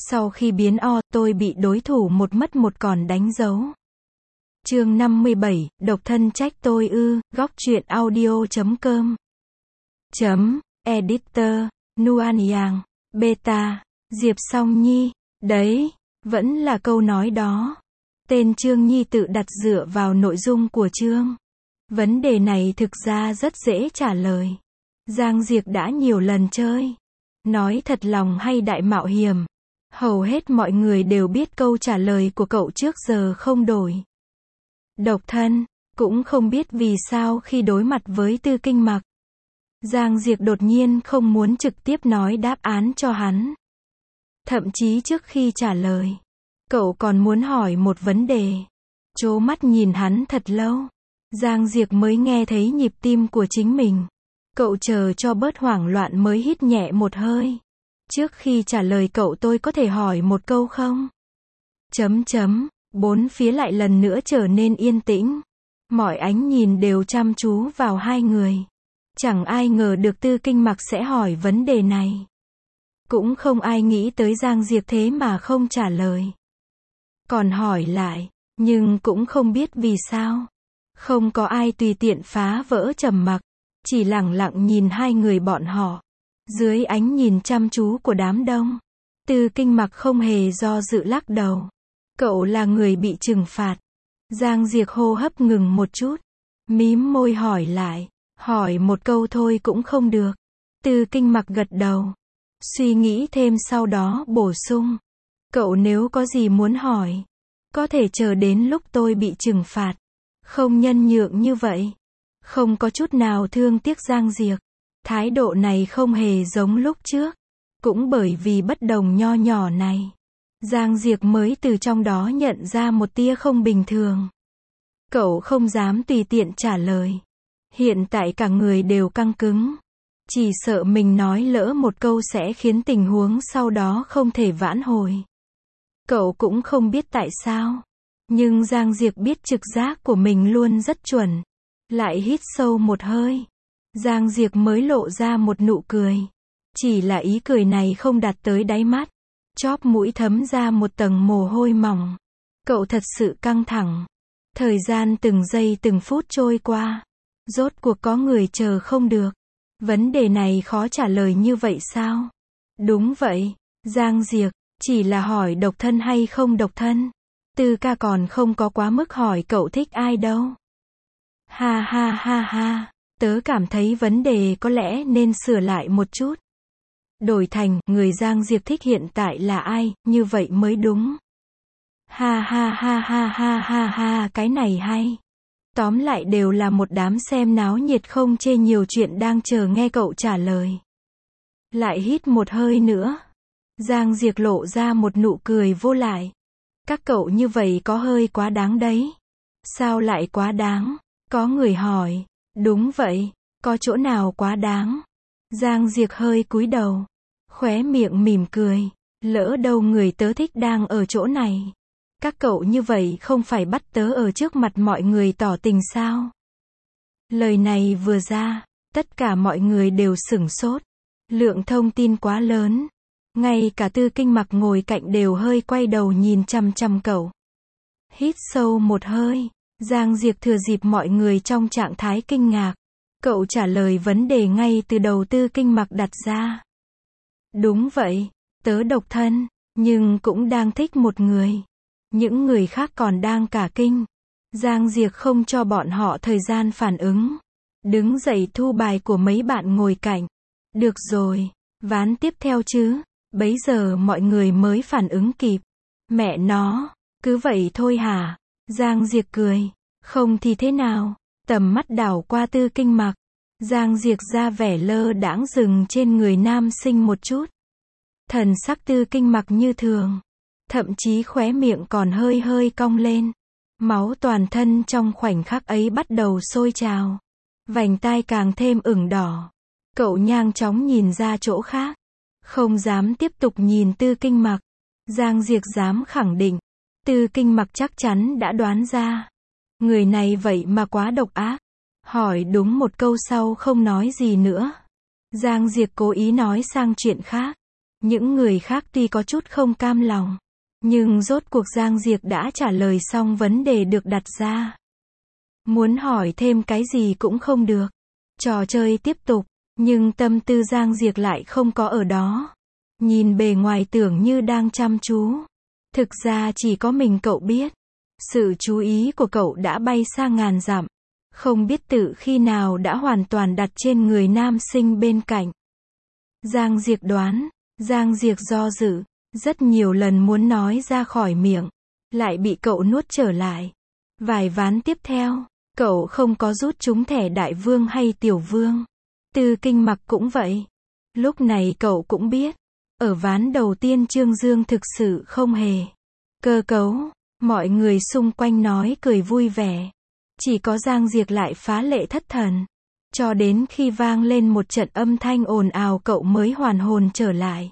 Sau khi biến O, tôi bị đối thủ một mất một còn đánh dấu. Chương 57, độc thân trách tôi ư, góc truyện audio.com. Editor, Nuan Yang, Beta, Diệp Song Nhi, đấy, vẫn là câu nói đó. Tên chương Nhi tự đặt dựa vào nội dung của chương. Vấn đề này thực ra rất dễ trả lời. Giang Diệc đã nhiều lần chơi. Nói thật lòng hay đại mạo hiểm. Hầu hết mọi người đều biết câu trả lời của cậu trước giờ không đổi. Độc thân, cũng không biết vì sao khi đối mặt với Tư Kinh Mặc. Giang Diệc đột nhiên không muốn trực tiếp nói đáp án cho hắn. Thậm chí trước khi trả lời, cậu còn muốn hỏi một vấn đề. Trố mắt nhìn hắn thật lâu. Giang Diệc mới nghe thấy nhịp tim của chính mình. Cậu chờ cho bớt hoảng loạn mới hít nhẹ một hơi. Trước khi trả lời cậu tôi có thể hỏi một câu không? Bốn phía lại lần nữa trở nên yên tĩnh. Mọi ánh nhìn đều chăm chú vào hai người. Chẳng ai ngờ được Tư Kinh Mặc sẽ hỏi vấn đề này. Cũng không ai nghĩ tới Giang Diệc thế mà không trả lời. Còn hỏi lại, nhưng cũng không biết vì sao. Không có ai tùy tiện phá vỡ trầm mặc, chỉ lẳng lặng nhìn hai người bọn họ. Dưới ánh nhìn chăm chú của đám đông, Tư Kinh Mặc không hề do dự lắc đầu. Cậu là người bị trừng phạt. Giang Diệc hô hấp ngừng một chút, mím môi hỏi lại, hỏi một câu thôi cũng không được. Tư Kinh Mặc gật đầu, suy nghĩ thêm sau đó bổ sung. Cậu nếu có gì muốn hỏi, có thể chờ đến lúc tôi bị trừng phạt. Không nhân nhượng như vậy. Không có chút nào thương tiếc Giang Diệc. Thái độ này không hề giống lúc trước. Cũng bởi vì bất đồng nho nhỏ này, Giang Diệc mới từ trong đó nhận ra một tia không bình thường. Cậu không dám tùy tiện trả lời. Hiện tại cả người đều căng cứng. Chỉ sợ mình nói lỡ một câu sẽ khiến tình huống sau đó không thể vãn hồi. Cậu cũng không biết tại sao. Nhưng Giang Diệc biết trực giác của mình luôn rất chuẩn. Lại hít sâu một hơi. Giang Diệc mới lộ ra một nụ cười. Chỉ là ý cười này không đạt tới đáy mắt. Chóp mũi thấm ra một tầng mồ hôi mỏng. Cậu thật sự căng thẳng. Thời gian từng giây từng phút trôi qua. Rốt cuộc có người chờ không được. Vấn đề này khó trả lời như vậy sao? Đúng vậy, Giang Diệc, chỉ là hỏi độc thân hay không độc thân. Tư ca còn không có quá mức hỏi cậu thích ai đâu. Ha ha ha ha, tớ cảm thấy vấn đề có lẽ nên sửa lại một chút. Đổi thành, người Giang Diệc thích hiện tại là ai, như vậy mới đúng. Ha ha ha ha ha ha ha, cái này hay. Tóm lại đều là một đám xem náo nhiệt không chê nhiều chuyện đang chờ nghe cậu trả lời. Lại hít một hơi nữa. Giang Diệc lộ ra một nụ cười vô lại. Các cậu như vậy có hơi quá đáng đấy. Sao lại quá đáng? Có người hỏi. Đúng vậy, có chỗ nào quá đáng? Giang Diệc hơi cúi đầu. Khóe miệng mỉm cười. Lỡ đâu người tớ thích đang ở chỗ này. Các cậu như vậy không phải bắt tớ ở trước mặt mọi người tỏ tình sao? Lời này vừa ra, tất cả mọi người đều sửng sốt. Lượng thông tin quá lớn. Ngay cả Tư Kinh Mặc ngồi cạnh đều hơi quay đầu nhìn chằm chằm cậu. Hít sâu một hơi, Giang Diệc thừa dịp mọi người trong trạng thái kinh ngạc. Cậu trả lời vấn đề ngay từ đầu Tư Kinh Mặc đặt ra. Đúng vậy, tớ độc thân, nhưng cũng đang thích một người. Những người khác còn đang cả kinh. Giang Diệc không cho bọn họ thời gian phản ứng. Đứng dậy thu bài của mấy bạn ngồi cạnh. Được rồi, ván tiếp theo chứ. Bấy giờ mọi người mới phản ứng kịp. Mẹ nó, cứ vậy thôi hả? Giang Diệc cười. Không thì thế nào? Tầm mắt đảo qua Tư Kinh Mặc. Giang Diệc ra vẻ lơ đãng dừng trên người nam sinh một chút. Thần sắc Tư Kinh Mặc như thường. Thậm chí khóe miệng còn hơi hơi cong lên. Máu toàn thân trong khoảnh khắc ấy bắt đầu sôi trào. Vành tai càng thêm ửng đỏ. Cậu nhanh chóng nhìn ra chỗ khác. Không dám tiếp tục nhìn Tư Kinh Mặc. Giang Diệc dám khẳng định. Tư Kinh Mặc chắc chắn đã đoán ra. Người này vậy mà quá độc ác. Hỏi đúng một câu sau không nói gì nữa. Giang Diệc cố ý nói sang chuyện khác. Những người khác tuy có chút không cam lòng, nhưng rốt cuộc Giang Diệc đã trả lời xong vấn đề được đặt ra. Muốn hỏi thêm cái gì cũng không được. Trò chơi tiếp tục, nhưng tâm tư Giang Diệc lại không có ở đó. Nhìn bề ngoài tưởng như đang chăm chú. Thực ra chỉ có mình cậu biết. Sự chú ý của cậu đã bay xa ngàn dặm. Không biết tự khi nào đã hoàn toàn đặt trên người nam sinh bên cạnh. Giang Diệc đoán, Giang Diệc do dự, rất nhiều lần muốn nói ra khỏi miệng, lại bị cậu nuốt trở lại. Vài ván tiếp theo, cậu không có rút trúng thẻ đại vương hay tiểu vương. Tư Kinh Mặc cũng vậy. Lúc này cậu cũng biết, ở ván đầu tiên Trương Dương thực sự không hề cơ cấu, mọi người xung quanh nói cười vui vẻ. Chỉ có Giang Diệc lại phá lệ thất thần. Cho đến khi vang lên một trận âm thanh ồn ào cậu mới hoàn hồn trở lại.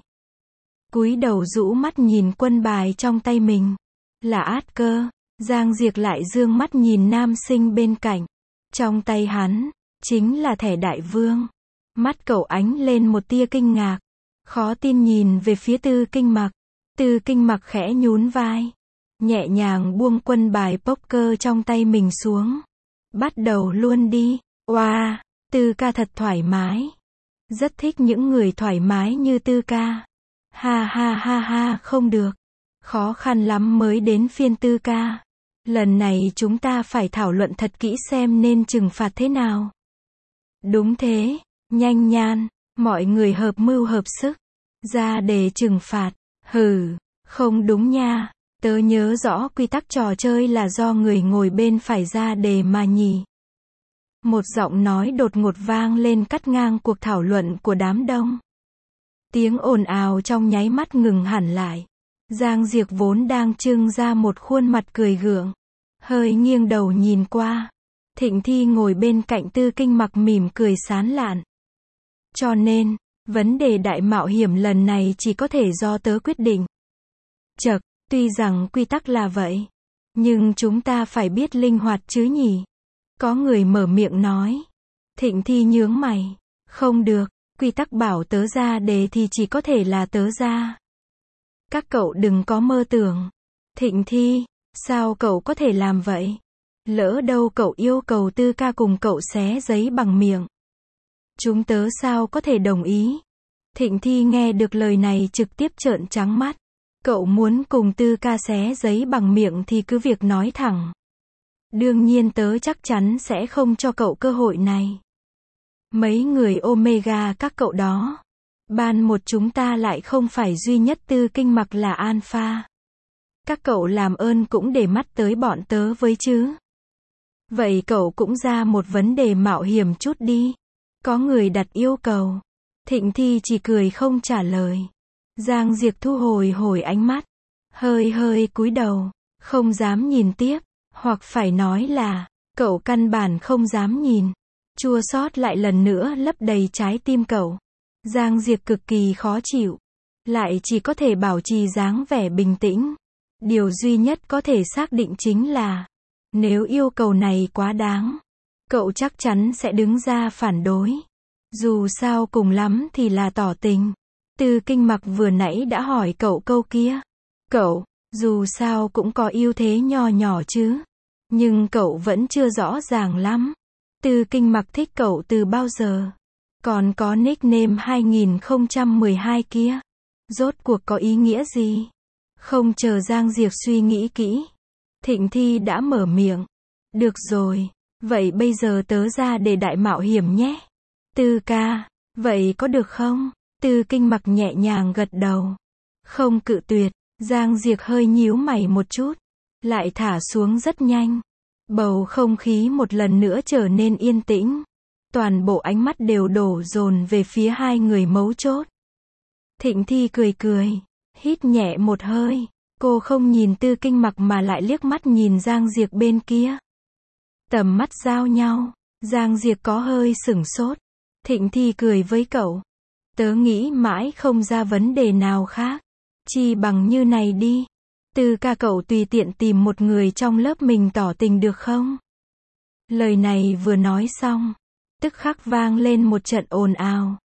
Cúi đầu rũ mắt nhìn quân bài trong tay mình. Là át cơ. Giang Diệc lại dương mắt nhìn nam sinh bên cạnh. Trong tay hắn, chính là thẻ đại vương. Mắt cậu ánh lên một tia kinh ngạc. Khó tin nhìn về phía Tư Kinh Mặc. Tư Kinh Mặc khẽ nhún vai. Nhẹ nhàng buông quân bài poker trong tay mình xuống. Bắt đầu luôn đi. Wow, Tư ca thật thoải mái. Rất thích những người thoải mái như Tư ca. Ha ha ha ha, không được. Khó khăn lắm mới đến phiên Tư ca. Lần này chúng ta phải thảo luận thật kỹ xem nên trừng phạt thế nào. Đúng thế, nhanh nhan, mọi người hợp mưu hợp sức. Ra đề trừng phạt. Hừ, không đúng nha. Tớ nhớ rõ quy tắc trò chơi là do người ngồi bên phải ra đề mà nhỉ. Một giọng nói đột ngột vang lên cắt ngang cuộc thảo luận của đám đông. Tiếng ồn ào trong nháy mắt ngừng hẳn lại. Giang Diệc vốn đang trưng ra một khuôn mặt cười gượng, hơi nghiêng đầu nhìn qua. Thịnh Thi ngồi bên cạnh Tư Kinh Mặc mỉm cười sán lạn. Cho nên, vấn đề đại mạo hiểm lần này chỉ có thể do tớ quyết định. Chậc, tuy rằng quy tắc là vậy, nhưng chúng ta phải biết linh hoạt chứ nhỉ? Có người mở miệng nói. Thịnh Thi nhướng mày. Không được, quy tắc bảo tớ ra đề thì chỉ có thể là tớ ra. Các cậu đừng có mơ tưởng. Thịnh Thi, sao cậu có thể làm vậy? Lỡ đâu cậu yêu cầu Tư ca cùng cậu xé giấy bằng miệng. Chúng tớ sao có thể đồng ý? Thịnh Thi nghe được lời này trực tiếp trợn trắng mắt. Cậu muốn cùng Tư ca xé giấy bằng miệng thì cứ việc nói thẳng. Đương nhiên tớ chắc chắn sẽ không cho cậu cơ hội này. Mấy người Omega các cậu đó. Ban một chúng ta lại không phải duy nhất Tư Kinh Mặc là alpha. Các cậu làm ơn cũng để mắt tới bọn tớ với chứ. Vậy cậu cũng ra một vấn đề mạo hiểm chút đi. Có người đặt yêu cầu. Thịnh Thi chỉ cười không trả lời. Giang Diệc thu hồi ánh mắt. Hơi cúi đầu. Không dám nhìn tiếp. Hoặc phải nói là, cậu căn bản không dám nhìn. Chua xót lại lần nữa lấp đầy trái tim cậu. Giang Diệc cực kỳ khó chịu. Lại chỉ có thể bảo trì dáng vẻ bình tĩnh. Điều duy nhất có thể xác định chính là, nếu yêu cầu này quá đáng, cậu chắc chắn sẽ đứng ra phản đối. Dù sao cùng lắm thì là tỏ tình. Tư Kinh Mặc vừa nãy đã hỏi cậu câu kia. Cậu, dù sao cũng có ưu thế nho nhỏ chứ. Nhưng cậu vẫn chưa rõ ràng lắm. Tư Kinh Mặc thích cậu từ bao giờ? Còn có nickname 2012 kia. Rốt cuộc có ý nghĩa gì? Không chờ Giang Diệc suy nghĩ kỹ. Thịnh Thi đã mở miệng. Được rồi, vậy bây giờ tớ ra để đại mạo hiểm nhé. Tư ca, vậy có được không? Tư Kinh Mặc nhẹ nhàng gật đầu. Không cự tuyệt. Giang Diệc hơi nhíu mày một chút. Lại thả xuống rất nhanh. Bầu không khí một lần nữa trở nên yên tĩnh. Toàn bộ ánh mắt đều đổ dồn về phía hai người mấu chốt. Thịnh Thi cười, hít nhẹ một hơi. Cô không nhìn Tư Kinh Mặc mà lại liếc mắt nhìn Giang Diệc bên kia. Tầm mắt giao nhau. Giang Diệc có hơi sửng sốt. Thịnh Thi cười với cậu. Tớ nghĩ mãi không ra vấn đề nào khác. Chi bằng như này đi. Tư ca cậu tùy tiện tìm một người trong lớp mình tỏ tình được không? Lời này vừa nói xong, tức khắc vang lên một trận ồn ào.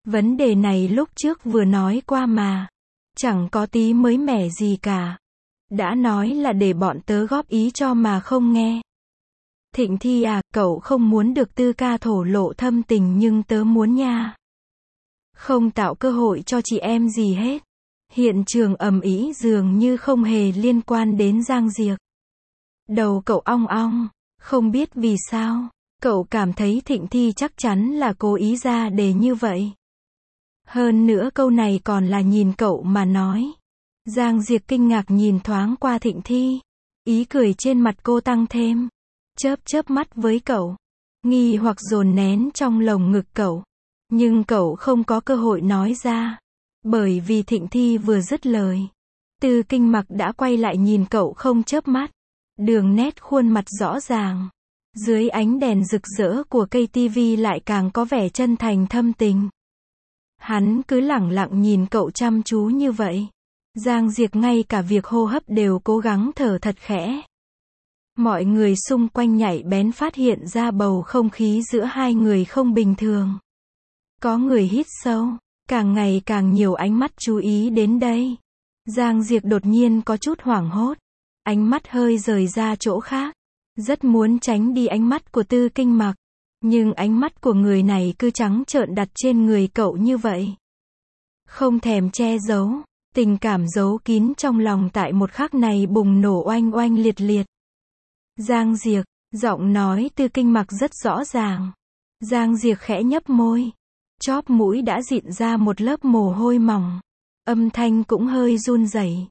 Vấn đề này lúc trước vừa nói qua mà. Chẳng có tí mới mẻ gì cả. Đã nói là để bọn tớ góp ý cho mà không nghe. Thịnh Thi à, cậu không muốn được Tư ca thổ lộ thâm tình nhưng tớ muốn nha. Không tạo cơ hội cho chị em gì hết. Hiện trường ầm ĩ dường như không hề liên quan đến Giang Diệc. Đầu cậu ong ong, không biết vì sao, cậu cảm thấy Thịnh Thi chắc chắn là cố ý ra đề như vậy. Hơn nữa câu này còn là nhìn cậu mà nói. Giang Diệc kinh ngạc nhìn thoáng qua Thịnh Thi. Ý cười trên mặt cô tăng thêm. Chớp chớp mắt với cậu. Nghi hoặc dồn nén trong lồng ngực cậu. Nhưng cậu không có cơ hội nói ra. Bởi vì Thịnh Thi vừa dứt lời. Tư Kinh Mặc đã quay lại nhìn cậu không chớp mắt. Đường nét khuôn mặt rõ ràng. Dưới ánh đèn rực rỡ của cây tivi lại càng có vẻ chân thành thâm tình. Hắn cứ lẳng lặng nhìn cậu chăm chú như vậy. Giang Diệc ngay cả việc hô hấp đều cố gắng thở thật khẽ. Mọi người xung quanh nhạy bén phát hiện ra bầu không khí giữa hai người không bình thường. Có người hít sâu, càng ngày càng nhiều ánh mắt chú ý đến đây. Giang Diệc đột nhiên có chút hoảng hốt. Ánh mắt hơi rời ra chỗ khác. Rất muốn tránh đi ánh mắt của Tư Kinh Mặc. Nhưng ánh mắt của người này cứ trắng trợn đặt trên người cậu như vậy. Không thèm che giấu. Tình cảm giấu kín trong lòng tại một khắc này bùng nổ oanh oanh liệt liệt. Giang Diệc, giọng nói Tư Kinh Mặc rất rõ ràng. Giang Diệc khẽ nhấp môi. Chóp mũi đã dịn ra một lớp mồ hôi mỏng. Âm thanh cũng hơi run rẩy.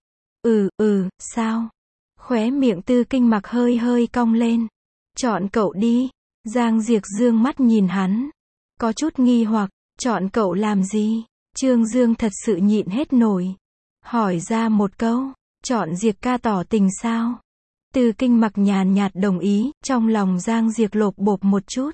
Sao? Khóe miệng Tư Kinh Mặc hơi hơi cong lên. Chọn cậu đi. Giang Diệc dương mắt nhìn hắn. Có chút nghi hoặc, chọn cậu làm gì? Trương Dương thật sự nhịn hết nổi. Hỏi ra một câu, chọn Diệc ca tỏ tình sao? Tư Kinh Mặc nhàn nhạt đồng ý, trong lòng Giang Diệc lộp bộp một chút.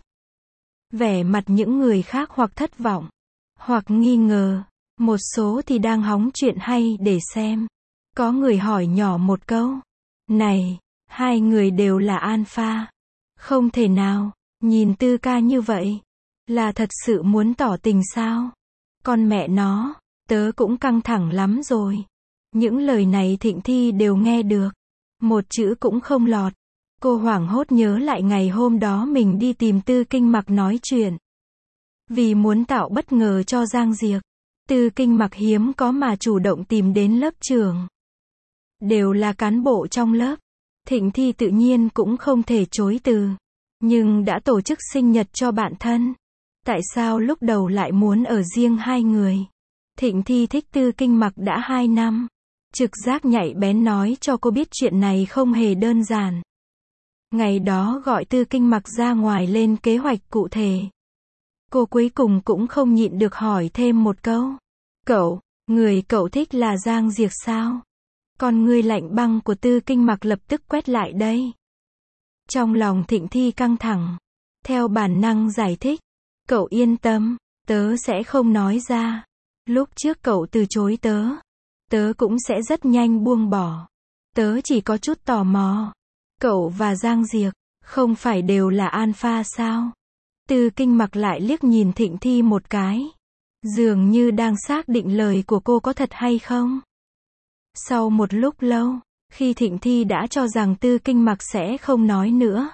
Vẻ mặt những người khác hoặc thất vọng, hoặc nghi ngờ, một số thì đang hóng chuyện hay để xem. Có người hỏi nhỏ một câu, này, hai người đều là alpha. Không thể nào, nhìn Tư ca như vậy, là thật sự muốn tỏ tình sao? Con mẹ nó, tớ cũng căng thẳng lắm rồi. Những lời này Thịnh Thi đều nghe được. Một chữ cũng không lọt. Cô hoảng hốt nhớ lại ngày hôm đó mình đi tìm Tư Kinh Mặc nói chuyện. Vì muốn tạo bất ngờ cho Giang Diệc, Tư Kinh Mặc hiếm có mà chủ động tìm đến lớp trưởng. Đều là cán bộ trong lớp. Thịnh Thi tự nhiên cũng không thể chối từ. Nhưng đã tổ chức sinh nhật cho bạn thân. Tại sao lúc đầu lại muốn ở riêng hai người? Thịnh Thi thích Tư Kinh Mặc đã 2 năm. Trực giác nhạy bén nói cho cô biết chuyện này không hề đơn giản. Ngày đó gọi Tư Kinh Mặc ra ngoài lên kế hoạch cụ thể. Cô cuối cùng cũng không nhịn được hỏi thêm một câu. Người cậu thích là Giang Diệc sao? Con ngươi lạnh băng của Tư Kinh Mặc lập tức quét lại đây. Trong lòng Thịnh Thi căng thẳng. Theo bản năng giải thích. Cậu yên tâm, tớ sẽ không nói ra. Lúc trước cậu từ chối tớ. Tớ cũng sẽ rất nhanh buông bỏ. Tớ chỉ có chút tò mò. Cậu và Giang Diệc, không phải đều là alpha sao? Tư Kinh Mặc lại liếc nhìn Thịnh Thi một cái. Dường như đang xác định lời của cô có thật hay không. Sau một lúc lâu, khi Thịnh Thi đã cho rằng Tư Kinh Mặc sẽ không nói nữa.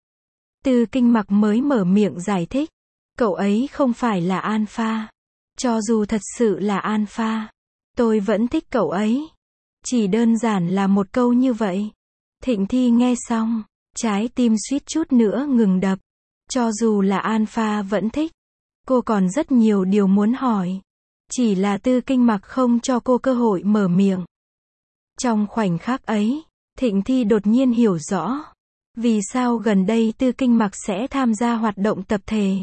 Tư Kinh Mặc mới mở miệng giải thích. Cậu ấy không phải là alpha. Cho dù thật sự là alpha, tôi vẫn thích cậu ấy. Chỉ đơn giản là một câu như vậy. Thịnh Thi nghe xong, trái tim suýt chút nữa ngừng đập. Cho dù là alpha vẫn thích. Cô còn rất nhiều điều muốn hỏi. Chỉ là Tư Kinh Mặc không cho cô cơ hội mở miệng. Trong khoảnh khắc ấy, Thịnh Thi đột nhiên hiểu rõ. Vì sao gần đây Tư Kinh Mặc sẽ tham gia hoạt động tập thể.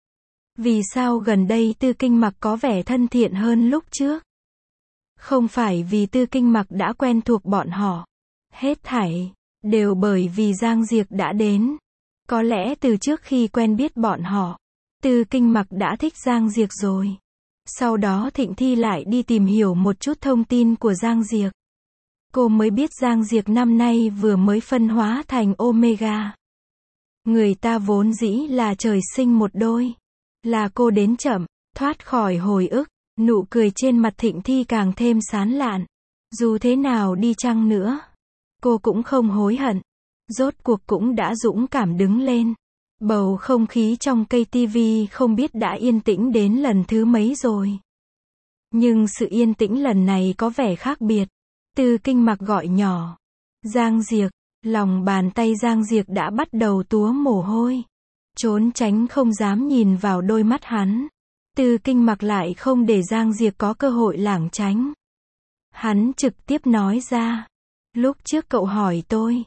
Vì sao gần đây Tư Kinh Mặc có vẻ thân thiện hơn lúc trước. Không phải vì Tư Kinh Mặc đã quen thuộc bọn họ. Hết thảy, đều bởi vì Giang Diệc đã đến. Có lẽ từ trước khi quen biết bọn họ, Tư Kinh Mặc đã thích Giang Diệc rồi. Sau đó Thịnh Thi lại đi tìm hiểu một chút thông tin của Giang Diệc. Cô mới biết Giang Diệc năm nay vừa mới phân hóa thành Omega. Người ta vốn dĩ là trời sinh một đôi. Là cô đến chậm, Thoát khỏi hồi ức, nụ cười trên mặt Thịnh Thi càng thêm sán lạn. Dù thế nào đi chăng nữa, cô cũng không hối hận. Rốt cuộc cũng đã dũng cảm đứng lên. Bầu không khí trong cây tivi không biết đã yên tĩnh đến lần thứ mấy rồi. Nhưng sự yên tĩnh lần này có vẻ khác biệt. Từ Kinh Mặc gọi nhỏ. Giang Diệc, lòng bàn tay Giang Diệc đã bắt đầu túa mồ hôi. Trốn tránh không dám nhìn vào đôi mắt hắn. Từ Kinh Mặc lại không để Giang Diệc có cơ hội lảng tránh. Hắn trực tiếp nói ra. Lúc trước cậu hỏi tôi,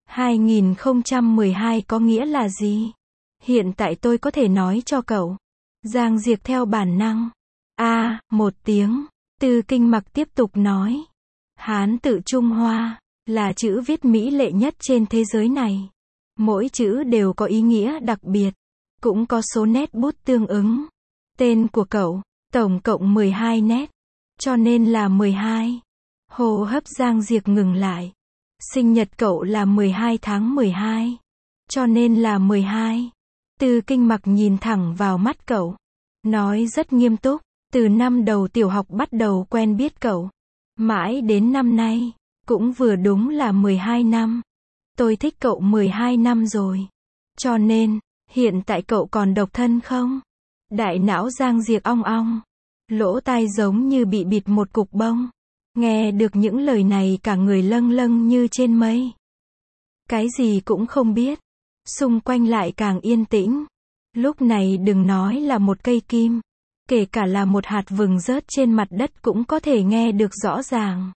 2012 có nghĩa là gì? Hiện tại tôi có thể nói cho cậu. Giang Diệc theo bản năng. Một tiếng. Từ Kinh Mặc tiếp tục nói. Hán tự Trung Hoa là chữ viết mỹ lệ nhất trên thế giới này. Mỗi chữ đều có ý nghĩa đặc biệt, cũng có số nét bút tương ứng. Tên của cậu, tổng cộng 12 nét, cho nên là 12. Hô hấp Giang Diệc ngừng lại. Sinh nhật cậu là 12 tháng 12, cho nên là 12. Từ Kinh Mặc nhìn thẳng vào mắt cậu, nói rất nghiêm túc, từ năm đầu tiểu học bắt đầu quen biết cậu, mãi đến năm nay, cũng vừa đúng là 12 năm. Tôi thích cậu 12 năm rồi. Cho nên, hiện tại cậu còn độc thân không? Đại não Giang Diệc ong ong. Lỗ tai giống như bị bịt một cục bông. Nghe được những lời này cả người lâng lâng như trên mây. Cái gì cũng không biết. Xung quanh lại càng yên tĩnh. Lúc này đừng nói là một cây kim. Kể cả là một hạt vừng rớt trên mặt đất cũng có thể nghe được rõ ràng.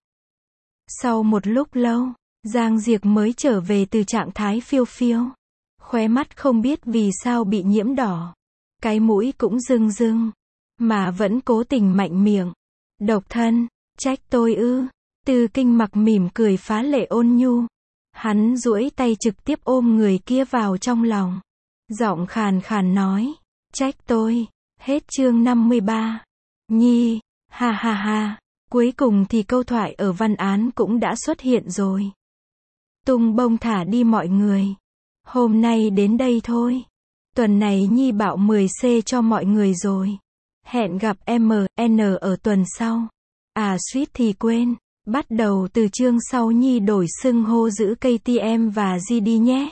Sau một lúc lâu, Giang Diệc mới trở về từ trạng thái phiêu phiêu. Khóe mắt không biết vì sao bị nhiễm đỏ. Cái mũi cũng rưng rưng. Mà vẫn cố tình mạnh miệng. Độc thân, trách tôi ư? Từ Kinh Mặc mỉm cười phá lệ ôn nhu. Hắn duỗi tay trực tiếp ôm người kia vào trong lòng. Giọng khàn khàn nói. Trách tôi. Hết chương 53. Nhi, ha ha ha. Cuối cùng thì câu thoại ở văn án cũng đã xuất hiện rồi. Tung bông thả đi mọi người. Hôm nay đến đây thôi. Tuần này Nhi bảo 10C cho mọi người rồi. Hẹn gặp MN ở tuần sau. Suýt thì quên. Bắt đầu từ chương sau Nhi đổi xưng hô giữ KTM và GD nhé.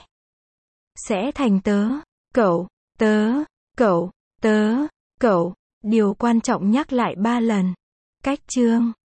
Sẽ thành tớ, cậu, tớ, cậu, tớ, cậu. Điều quan trọng nhắc lại 3 lần. Cách chương